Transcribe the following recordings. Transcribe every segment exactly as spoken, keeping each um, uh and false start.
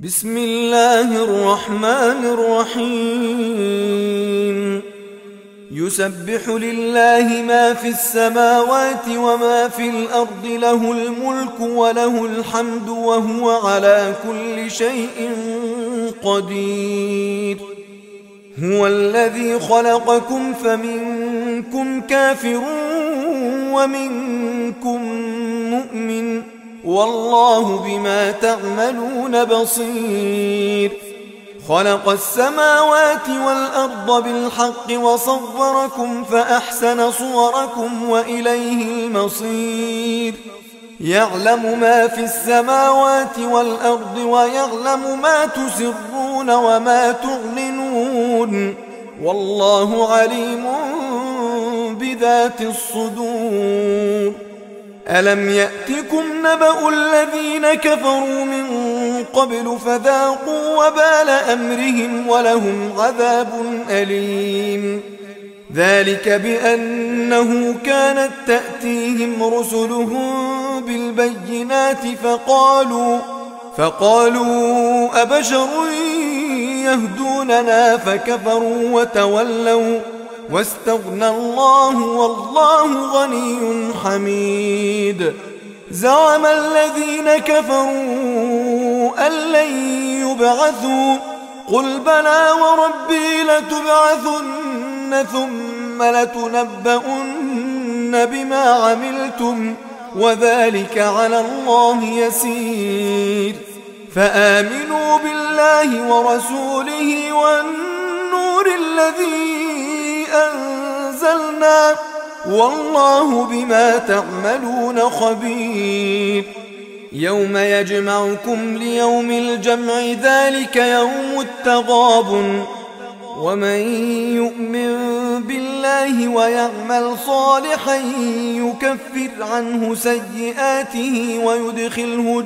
بسم الله الرحمن الرحيم. يسبح لله ما في السماوات وما في الأرض، له الملك وله الحمد وهو على كل شيء قدير. هو الذي خلقكم فمنكم كافر ومنكم مؤمن، والله بما تعملون بصير. خلق السماوات والأرض بالحق وصوركم فأحسن صوركم وإليه المصير. يعلم ما في السماوات والأرض ويعلم ما تسرون وما تعلنون، والله عليم بذات الصدور. ألم يأتكم نبأ الذين كفروا من قبل فذاقوا وبال أمرهم ولهم عذاب أليم. ذلك بأنه كانت تأتيهم رسلهم بالبينات فقالوا فقالوا أبشر يهدوننا فكفروا وتولوا واستغنى الله والله غني حميد. زعم الذين كفروا أن لن يبعثوا، قل بلى وربي لتبعثن ثم لتنبؤن بما عملتم وذلك على الله يسير. فآمنوا بالله ورسوله والنور الذي أنزلنا، والله بما تعملون خبير. يوم يجمعكم ليوم الجمع، ذلك يوم التغابن. ومن يؤمن بالله ويعمل صالحا يكفر عنه سيئاته ويدخله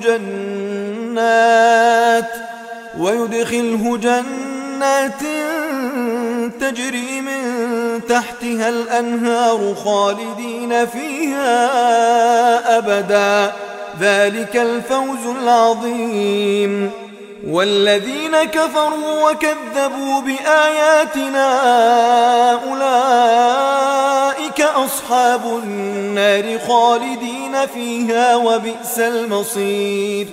جنات ويدخله جنات تجري من تحتها الأنهار خالدين فيها أبدا، ذلك الفوز العظيم. والذين كفروا وكذبوا بآياتنا أولئك أصحاب النار خالدين فيها وبئس المصير.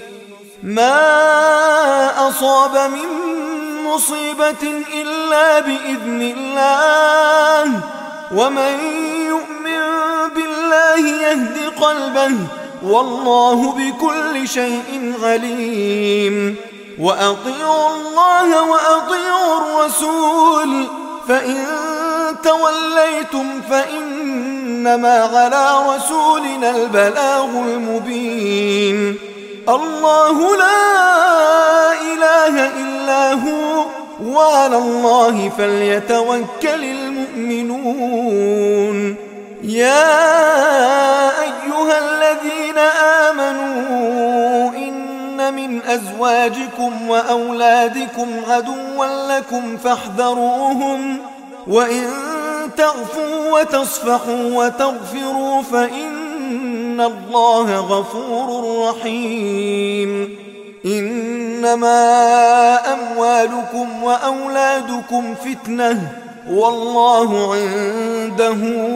ما أصاب من مصيبة إلا بإذن الله، ومن يؤمن بالله يهد قلبه، والله بكل شيء عليم. وأطيعوا الله وأطيعوا الرسول، فإن توليتم فإنما على رسولنا البلاغ المبين. الله لا إله إلا هو، وعلى الله فليتوكل المؤمنون. يا أيها الذين آمنوا إن من أزواجكم وأولادكم عدوا لكم فاحذروهم، وإن تعفوا وتصفحوا وتغفروا فإن الله غفور رحيم. إنما أموالكم وأولادكم فتنة، والله عنده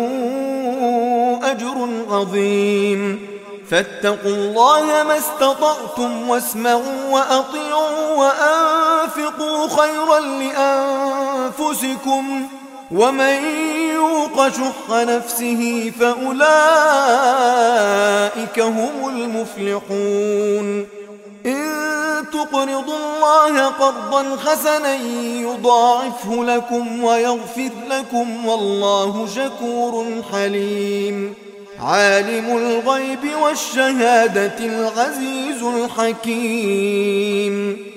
أجر عظيم. فاتقوا الله ما استطعتم واسمعوا وأطيعوا وأنفقوا خيرا لأنفسكم، ومن يوق شح نفسه فأولئك هم المفلحون. إن تقرضوا الله قرضا حسنا يضاعفه لكم ويغفر لكم، والله شكور حليم. عالم الغيب والشهادة العزيز الحكيم.